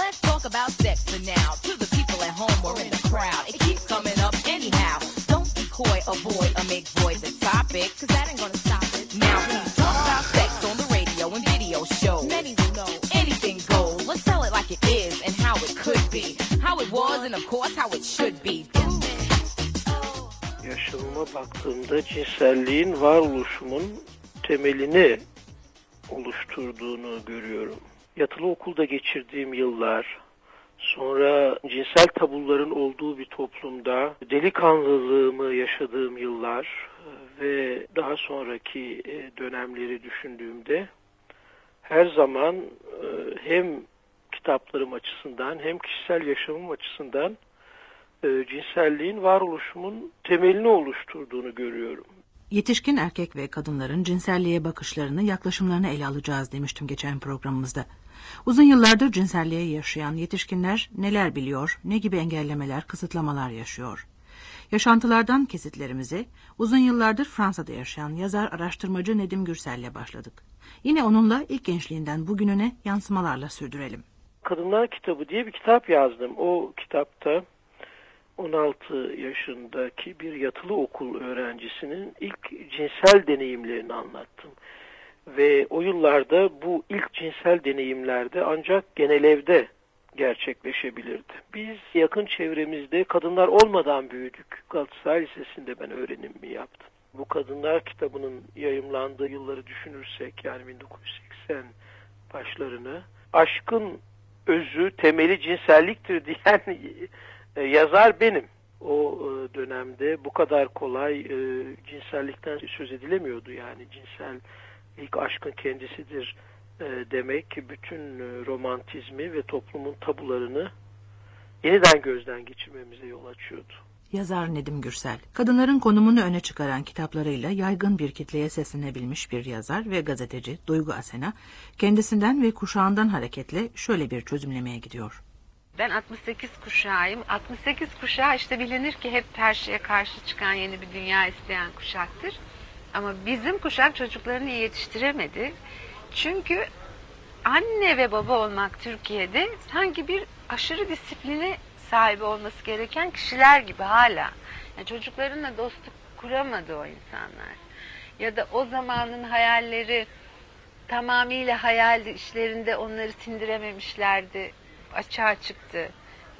let's talk about sex for now. To the people at home or in the crowd, it keeps coming up anyhow. Don't be coy, avoid, or make void the topic, cause that ain't gonna stop it. Now please talk about sex on the radio and video shows. Many will know anything goes. Let's tell it like it is and how it could be. How it was and of course how it should be. Yaşamıma baktığımda cinselliğin varoluşumun temelini oluşturduğunu görüyorum. Yatılı okulda geçirdiğim yıllar, sonra cinsel tabuların olduğu bir toplumda delikanlılığımı yaşadığım yıllar ve daha sonraki dönemleri düşündüğümde her zaman hem kitaplarım açısından hem kişisel yaşamım açısından cinselliğin varoluşumun temelini oluşturduğunu görüyorum. Yetişkin erkek ve kadınların cinselliğe bakışlarını, yaklaşımlarını ele alacağız demiştim geçen programımızda. Uzun yıllardır cinselliğe yaşayan yetişkinler neler biliyor, ne gibi engellemeler, kısıtlamalar yaşıyor? Yaşantılardan kesitlerimize uzun yıllardır Fransa'da yaşayan yazar araştırmacı Nedim Gürsel'le başladık. Yine onunla ilk gençliğinden bugününe yansımalarla sürdürelim. Kadınlar Kitabı diye bir kitap yazdım. O kitapta 16 yaşındaki bir yatılı okul öğrencisinin ilk cinsel deneyimlerini anlattım. Ve o yıllarda bu ilk cinsel deneyimlerde ancak genel evde gerçekleşebilirdi. Biz yakın çevremizde kadınlar olmadan büyüdük. Galatasaray Lisesi'nde ben öğrenimimi yaptım. Bu Kadınlar Kitabı'nın yayımlandığı yılları düşünürsek, yani 1980 başlarını, aşkın özü, temeli cinselliktir diyen yazar benim. O dönemde bu kadar kolay cinsellikten söz edilemiyordu. Yani cinsellik aşkın kendisidir demek ki bütün romantizmi ve toplumun tabularını yeniden gözden geçirmemize yol açıyordu. Yazar Nedim Gürsel, kadınların konumunu öne çıkaran kitaplarıyla yaygın bir kitleye seslenebilmiş bir yazar ve gazeteci Duygu Asena, kendisinden ve kuşağından hareketle şöyle bir çözümlemeye gidiyor. Ben 68 kuşağıyım. 68 kuşağı işte bilinir ki hep her şeye karşı çıkan yeni bir dünya isteyen kuşaktır. Ama bizim kuşak çocuklarını iyi yetiştiremedi. Çünkü anne ve baba olmak Türkiye'de sanki bir aşırı disipline sahibi olması gereken kişiler gibi hala. Yani çocuklarınla dostluk kuramadı o insanlar. Ya da o zamanın hayalleri tamamıyla hayal işlerinde onları sindirememişlerdi. Açığa çıktı.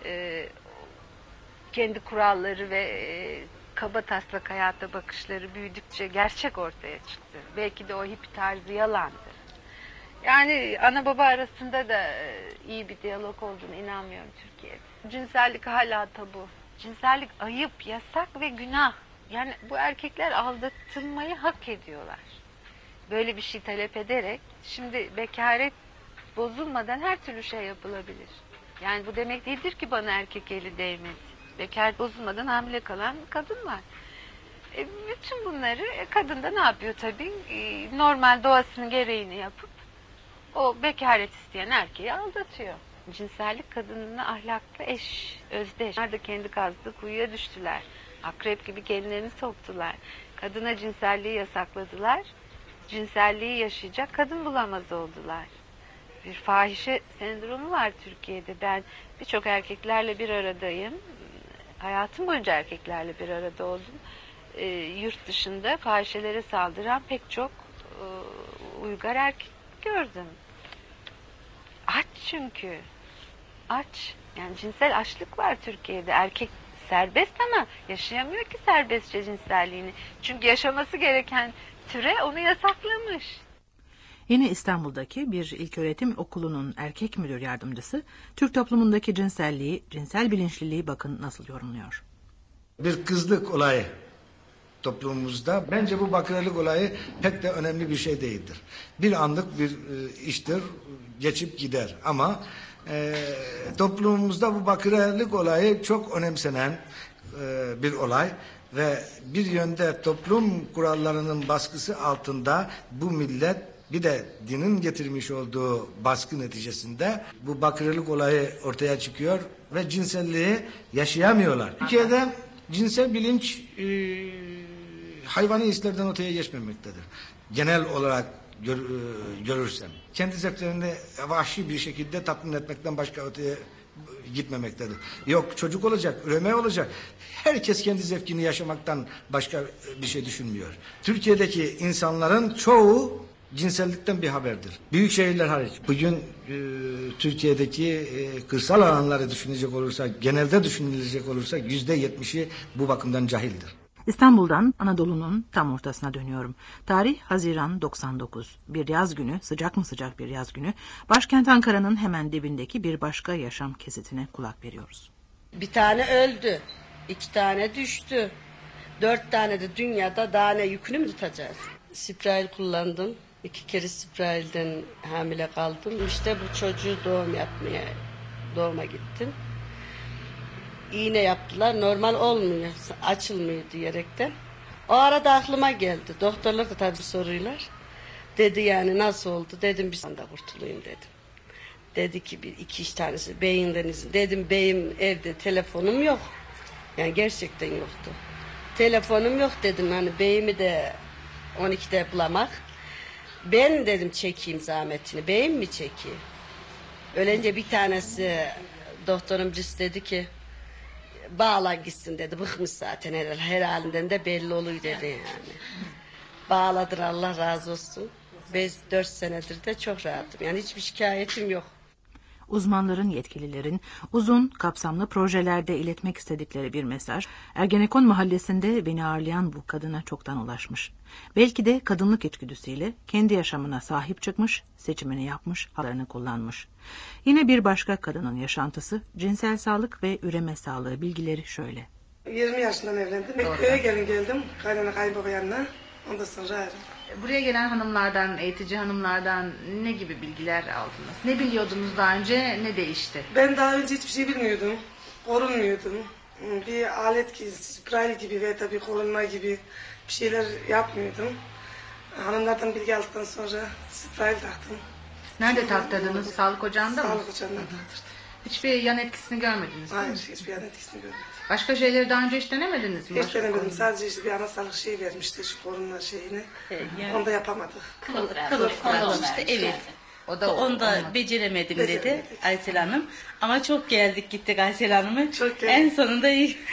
Kendi kuralları ve kaba taslak hayata bakışları büyüdükçe gerçek ortaya çıktı. Belki de o hippi tarzı yalandı. Yani ana baba arasında da iyi bir diyalog olduğunu inanmıyorum Türkiye'de. Cinsellik hala tabu. Cinsellik ayıp, yasak ve günah. Yani bu erkekler aldatılmayı hak ediyorlar. Böyle bir şey talep ederek, şimdi bekaret bozulmadan her türlü şey yapılabilir. Yani bu demek değildir ki bana erkek eli değmedi. Bekaret bozulmadan hamile kalan kadın var. Bütün bunları kadın da ne yapıyor tabii? Normal doğasının gereğini yapıp o bekaret isteyen erkeği aldatıyor. Cinsellik kadınına ahlaklı eş, özdeş. Onlar da kendi kazdığı kuyuya düştüler. Akrep gibi kendilerini soktular. Kadına cinselliği yasakladılar. Cinselliği yaşayacak kadın bulamaz oldular. Bir fahişe sendromu var Türkiye'de. Ben birçok erkeklerle bir aradayım. Hayatım boyunca erkeklerle bir arada oldum. Yurt dışında fahişelere saldıran pek çok uygar erkek gördüm. Aç çünkü. Aç. Yani cinsel açlık var Türkiye'de. Erkek serbest ama yaşayamıyor ki serbestçe cinselliğini. Çünkü yaşaması gereken türe onu yasaklamış. Yine İstanbul'daki bir ilköğretim okulunun erkek müdür yardımcısı Türk toplumundaki cinselliği, cinsel bilinçliliği bakın nasıl yorumluyor. Bir kızlık olayı toplumumuzda. Bence bu bakırlık olayı pek de önemli bir şey değildir. Bir anlık bir iştir, geçip gider. Ama toplumumuzda bu bakırlık olayı çok önemsenen bir olay. Ve bir yönde toplum kurallarının baskısı altında bu millet bir de dinin getirmiş olduğu baskı neticesinde bu bakırlık olayı ortaya çıkıyor ve cinselliği yaşayamıyorlar. Türkiye'de cinsel bilinç hayvani hislerden öteye geçmemektedir. Genel olarak görürsem. Kendi zevklerini vahşi bir şekilde tatmin etmekten başka öteye gitmemektedir. Yok çocuk olacak, üreme olacak. Herkes kendi zevkini yaşamaktan başka bir şey düşünmüyor. Türkiye'deki insanların çoğu cinsellikten bir haberdir. Büyük şehirler hariç. Bugün Türkiye'deki kırsal alanları düşünecek olursak, genelde düşünülecek olursak %70'i bu bakımdan cahildir. İstanbul'dan Anadolu'nun tam ortasına dönüyorum. Tarih Haziran 99. Bir yaz günü, sıcak mı sıcak bir yaz günü, başkent Ankara'nın hemen dibindeki bir başka yaşam kesitine kulak veriyoruz. Bir tane öldü, 2 tane düştü, 4 tane de dünyada daha ne yükünü mü tutacağız? Sprayl kullandım, 2 kere Sprayl'den hamile kaldım. İşte bu çocuğu doğuma gittim. İğne yaptılar, normal olmuyor, açılmıyor diyerekten. O arada aklıma geldi, doktorlar da tabii soruyorlar. Dedi yani nasıl oldu, dedim bir anda kurtulayım dedim. Dedi ki 2-3 tanesi beyinden izin. Dedim beyim evde, telefonum yok. Yani gerçekten yoktu. Telefonum yok dedim, hani beyimi de 12'de bulamak. Ben dedim çekeyim zahmetini, beyim mi çekeyim? Ölünce bir tanesi doktorum dedi ki bağlan gitsin dedi, bıkmış zaten her halinden de belli oluyor dedi yani. Bağladır, Allah razı olsun. 4 senedir de çok rahatım, yani hiçbir şikayetim yok. Uzmanların, yetkililerin uzun, kapsamlı projelerde iletmek istedikleri bir mesaj, Ergenekon mahallesinde beni ağırlayan bu kadına çoktan ulaşmış. Belki de kadınlık içgüdüsüyle kendi yaşamına sahip çıkmış, seçimini yapmış, haklarını kullanmış. Yine bir başka kadının yaşantısı, cinsel sağlık ve üreme sağlığı bilgileri şöyle. 20 yaşından evlendim. Köye geldim, kaynana kayınbaba yanına. Ondan sonra ayrıldım. Buraya gelen hanımlardan, eğitici hanımlardan ne gibi bilgiler aldınız? Ne biliyordunuz daha önce, ne değişti? Ben daha önce hiçbir şey bilmiyordum. Korunmuyordum. Bir alet gibi, Sprayl gibi ve tabii korunma gibi bir şeyler yapmıyordum. Hanımlardan bilgi aldıktan sonra Sprayl taktım. Nerede taktırdınız? Sağlık ocağında mı? Sağlık ocağından taktırdım. Hiçbir yan etkisini görmediniz değil mi? Hayır, hiçbir yan etkisini görmedim. Başka şeyleri daha önce hiç denemediniz mi? Hiç denemedim. Sadece işte bir ana sağlık şeyi vermişti, şu korunma şeyini. Yani, onu da yapamadık. Kılıf işte, evet. Onu da beceremedim dedi Aysel Hanım. Ama çok geldik gittik Aysel Hanım'ı. En sonunda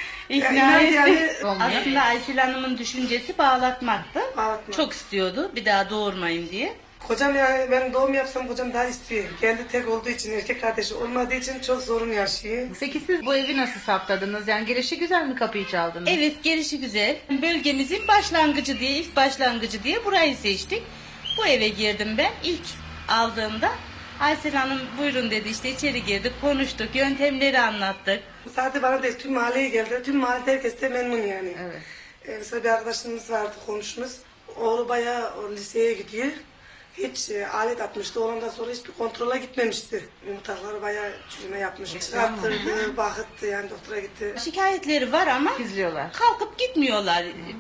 ikna etti. Yani, aslında Aysel Hanım'ın düşüncesi bağlatmaktı. Çok istiyordu bir daha doğurmayın diye. Kocam yani ben doğum yapsam kocam daha istiyor. Kendi tek olduğu için, erkek kardeşi olmadığı için çok sorun yaşıyor. Peki siz bu evi nasıl saptadınız? Yani gelişigüzel mi kapıyı çaldınız? Evet, gelişigüzel. Bölgemizin başlangıcı diye, ilk başlangıcı diye burayı seçtik. Bu eve girdim ben. İlk aldığımda Aysel Hanım buyurun dedi, işte içeri girdik, konuştuk, yöntemleri anlattık. Sadece bana değil, tüm mahalleye geldi. Tüm mahallede herkes de memnun yani. Evet. Mesela bir arkadaşımız vardı, komşumuz. Oğlu bayağı liseye gidiyor. Hiç alet atmıştı. Ondan sonra hiçbir kontrola gitmemişti. Yumurtaları bayağı çürüme yapmış. Çıkarttırdı, bakıttı, yani doktora gitti. Şikayetleri var ama gizliyorlar. Kalkıp gitmiyorlar.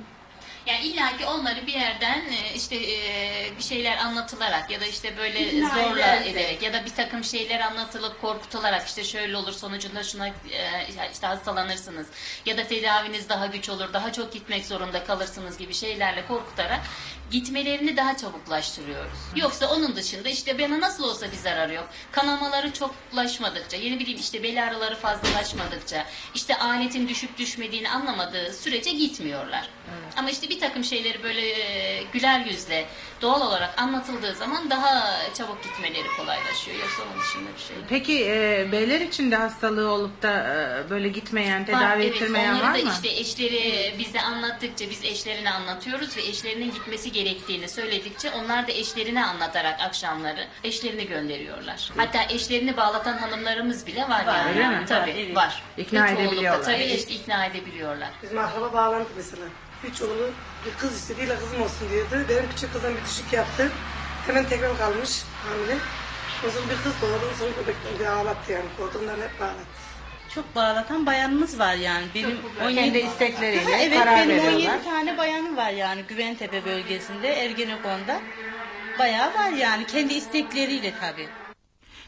Yani illaki onları bir yerden işte bir şeyler anlatılarak ya da işte böyle zorla ederek ya da bir takım şeyler anlatılıp korkutularak işte şöyle olur sonucunda şuna işte hastalanırsınız ya da tedaviniz daha güç olur, daha çok gitmek zorunda kalırsınız gibi şeylerle korkutarak gitmelerini daha çabuklaştırıyoruz. Yoksa onun dışında işte bana nasıl olsa bir zararı yok. Kanamaları çoklaşmadıkça, yeni bileyim işte bel ağrıları fazlalaşmadıkça, işte aletin düşüp düşmediğini anlamadığı sürece gitmiyorlar. Evet. Ama işte bir takım şeyleri böyle güler yüzle, doğal olarak anlatıldığı zaman daha çabuk gitmeleri kolaylaşıyor. Yoksa onun dışında bir şey. Peki beyler için de hastalığı olup da böyle gitmeyen, tedavi ettirmeyen var mı? Onları da işte eşleri bize anlattıkça biz eşlerine anlatıyoruz ve eşlerinin gitmesi gerektiğini söyledikçe onlar da eşlerine anlatarak akşamları eşlerini gönderiyorlar. Hatta eşlerini bağlatan hanımlarımız bile var yani. Öyle mi? Tabii var. İkna edebiliyorlar. Tabii ikna edebiliyorlar. Bizim akraba bağlandı mesela. Üç oğlu bir kız istediğiyle kızım olsun diyordu. Benim küçük kızım bir düşük yaptı. Hemen tekrar kalmış hamile. O zaman bir kız doğdu. Sonra bebekten bir ağlattı yani. Korkudan hep bağlattı. Çok bağlatan bayanımız var yani. Benim kendi istekleriyle evet, karar benim veriyorlar. 17 tane bayanım var yani Güventepe bölgesinde, Ergenekon'da. Bayağı var yani. Kendi istekleriyle tabii.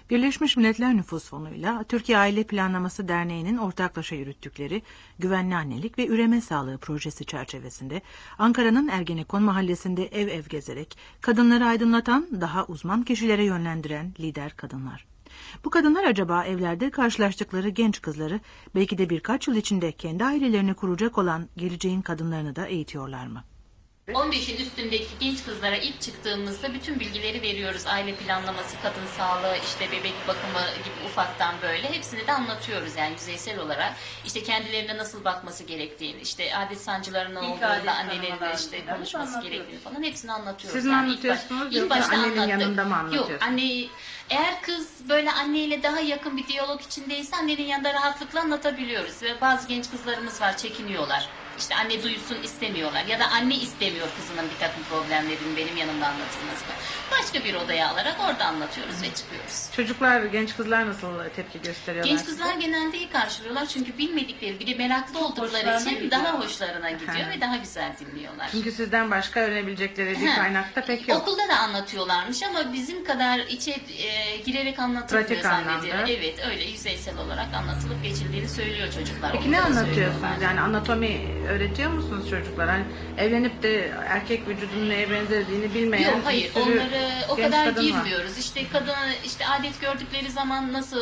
Birleşmiş Milletler Nüfus Fonu'yla Türkiye Aile Planlaması Derneği'nin ortaklaşa yürüttükleri Güvenli Annelik ve Üreme Sağlığı projesi çerçevesinde Ankara'nın Ergenekon mahallesinde ev ev gezerek kadınları aydınlatan, daha uzman kişilere yönlendiren lider kadınlar. Bu kadınlar acaba evlerde karşılaştıkları genç kızları belki de birkaç yıl içinde kendi ailelerini kuracak olan geleceğin kadınlarını da eğitiyorlar mı? 15'in üstündeki genç kızlara ilk çıktığımızda bütün bilgileri veriyoruz. Aile planlaması, kadın sağlığı, işte bebek bakımı gibi ufaktan böyle hepsini de anlatıyoruz yani yüzeysel olarak. İşte kendilerine nasıl bakması gerektiğini, işte adet sancılarının olduğunda annelerin işte konuşması gerektiğini falan hepsini anlatıyoruz. Siz mi anlatıyorsunuz yoksa annenin yanında mı anlatıyorsunuz? Yok, anneyi, eğer kız böyle anneyle daha yakın bir diyalog içindeyse annenin yanında rahatlıkla anlatabiliyoruz. Ve bazı genç kızlarımız var, çekiniyorlar. İşte anne duysun istemiyorlar ya da anne istemiyor kızının bir takım problemlerini benim yanımda anlatılmasını. Başka bir odaya alarak orada anlatıyoruz ve çıkıyoruz. Çocuklar, genç kızlar nasıl tepki gösteriyorlar? Genç kızlar genelde iyi karşılıyorlar çünkü bilmedikleri, bir de meraklı oldukları için daha hoşlarına gidiyor ve daha güzel dinliyorlar. Çünkü sizden başka öğrenebilecekleri bir kaynakta pek yok. Okulda da anlatıyorlarmış ama bizim kadar içe girerek anlatılmıyor zannediyorum. Evet, öyle yüzeysel olarak anlatılıp geçildiğini söylüyor çocuklar. Peki ne anlatıyorsunuz? Yani anatomi öğretiyor musunuz çocuklar? Hani evlenip de erkek vücudunun neye benzediğini bilmeyen. Yok, hayır, onları o kadar girmiyoruz. Var. İşte kadın işte adet gördükleri zaman nasıl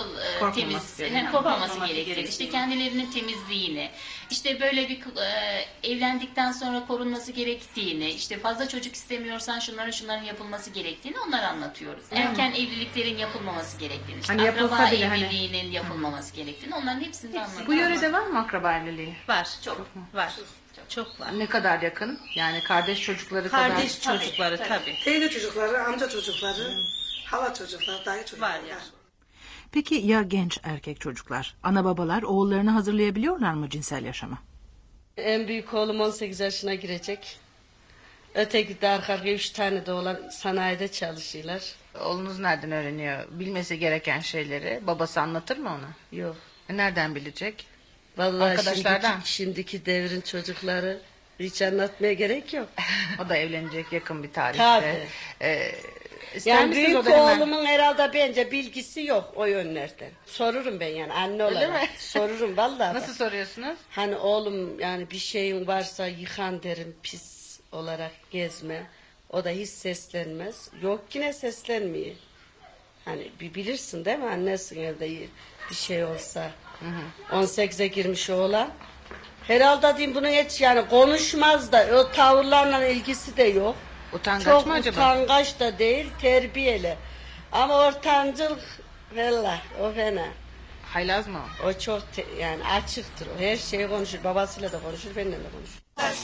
korkmaması gerektiğini, işte kendilerinin temizliğini, işte böyle bir evlendikten sonra korunması gerektiğini, işte fazla çocuk istemiyorsan şunların yapılması gerektiğini onları anlatıyoruz. Erken evliliklerin yapılmaması gerektiğini, işte hani akraba evliliğinin yapılmaması gerektiğini, onların hepsini anlatıyoruz. Bu yörede var mı akraba evliliği? Var, çok var. Çok var. Ne kadar yakın? Yani kardeş çocukları kardeş çocukları tabii. Teyze çocukları, amca çocukları, hala çocukları, dayı çocukları var. Ya. Peki ya genç erkek çocuklar? Ana babalar oğullarını hazırlayabiliyorlar mı cinsel yaşama? En büyük oğlum 18 yaşına girecek. Öteki de arka 3 tane de olan sanayide çalışıyorlar. Oğlunuz nereden öğreniyor? Bilmesi gereken şeyleri. Babası anlatır mı ona? Yok. Nereden bilecek? Vallahi arkadaşlardan. Şimdiki devrin çocukları hiç anlatmaya gerek yok. O da evlenecek yakın bir tarihte. Tabii. Yani büyük oğlumun herhalde bence bilgisi yok o yönlerden. Sorurum ben yani anne olarak. Öyle mi? Sorurum vallahi. Nasıl soruyorsunuz? Hani oğlum yani bir şeyin varsa yıkan derim, pis olarak gezme. O da hiç seslenmez. Yok yine seslenmiyor. Hani bir bilirsin değil mi annesin evde bir şey olsa. 18'e girmiş oğlan. Herhalde diyeyim bunun hiç yani konuşmaz da o tavırlarla ilgisi de yok. Utangaç çok mı acaba? Utangaç da değil, terbiyeli. Ama ortancıl valla o fena. Haylaz mı? O çok yani açıktır. O her şeyi konuşur. Babasıyla da konuşur, benimle de konuşur.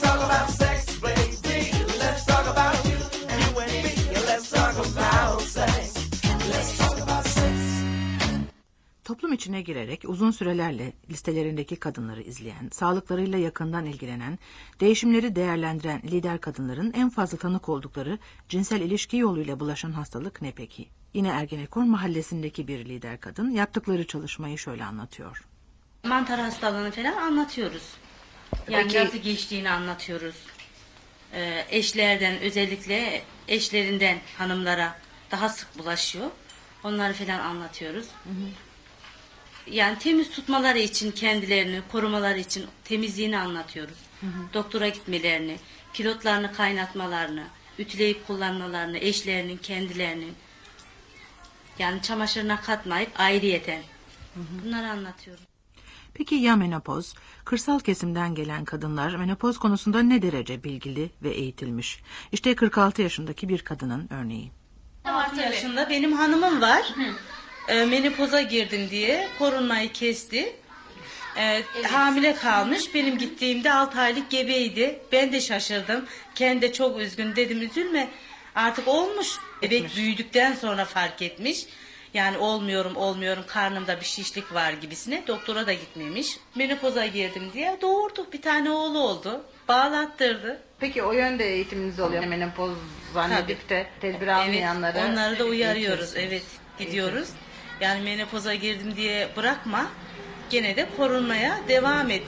Toplum içine girerek uzun sürelerle listelerindeki kadınları izleyen, sağlıklarıyla yakından ilgilenen, değişimleri değerlendiren lider kadınların en fazla tanık oldukları cinsel ilişki yoluyla bulaşan hastalık ne peki? Yine Ergenekon mahallesindeki bir lider kadın yaptıkları çalışmayı şöyle anlatıyor. Mantar hastalığını falan anlatıyoruz. Yani peki, nasıl geçtiğini anlatıyoruz. Eşlerden, özellikle eşlerinden hanımlara daha sık bulaşıyor. Onları falan anlatıyoruz. Yani temiz tutmaları için kendilerini, korumaları için temizliğini anlatıyoruz. Doktora gitmelerini, kilotlarını kaynatmalarını, ütüleyip kullanmalarını, eşlerinin, kendilerinin. Yani çamaşırına katmayıp ayrıyeten. Bunları anlatıyoruz. Peki ya menopoz? Kırsal kesimden gelen kadınlar menopoz konusunda ne derece bilgili ve eğitilmiş? İşte 46 yaşındaki bir kadının örneği. 6 yaşında benim hanımım var. Menopoza girdim diye korunmayı kesti. Hamile kalmış. Benim gittiğimde 6 aylık gebeydi. Ben de şaşırdım. Kendi çok üzgün, dedim üzülme. Artık olmuş. Bebek büyüdükten sonra fark etmiş. Yani olmuyorum karnımda bir şişlik var gibisine. Doktora da gitmemiş. Menopoza girdim diye doğurdu. Bir tane oğlu oldu. Bağlattırdı. Peki o yönde eğitiminiz oluyor. Menopoz zannedip de tedbir almayanları. Evet, onları da uyarıyoruz. Evet, gidiyoruz. Yani menopoza girdim diye bırakma. Gene de korunmaya devam et.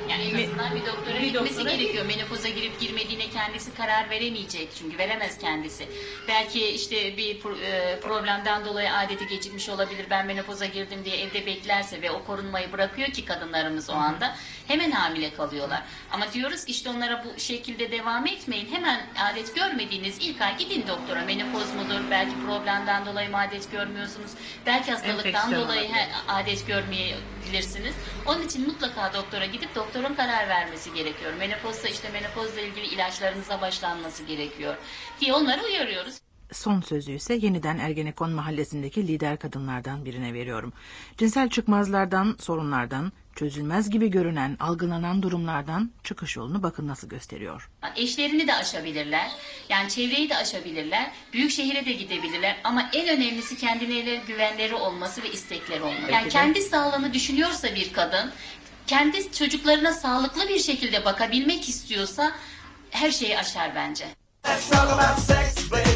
Yani en azından bir doktora gitmesi gerekiyor. Menopoza girip girmediğine kendisi karar veremeyecek. Çünkü veremez kendisi. Belki işte bir problemden dolayı adeti gecikmiş olabilir. Ben menopoza girdim diye evde beklerse ve o korunmayı bırakıyor ki kadınlarımız o anda hemen hamile kalıyorlar. Ama diyoruz ki işte onlara bu şekilde devam etmeyin. Hemen adet görmediğiniz ilk ay gidin doktora. Menopoz mudur? Belki problemden dolayı mı adet görmüyorsunuz? Belki hastalıktan dolayı adet görmeyebilirsiniz. Onun için mutlaka doktora gidip doktorun karar vermesi gerekiyor. Menopozda işte menopozla ilgili ilaçlarınıza başlanması gerekiyor diye onları uyarıyoruz. Son sözü ise yeniden Ergenekon mahallesindeki lider kadınlardan birine veriyorum. Cinsel çıkmazlardan, sorunlardan, çözülmez gibi görünen, algılanan durumlardan çıkış yolunu bakın nasıl gösteriyor. Eşlerini de aşabilirler, yani çevreyi de aşabilirler, büyük şehire de gidebilirler ama en önemlisi kendilerine güvenleri olması ve istekleri olması. Yani kendi sağlığını düşünüyorsa bir kadın, kendi çocuklarına sağlıklı bir şekilde bakabilmek istiyorsa her şeyi aşar bence.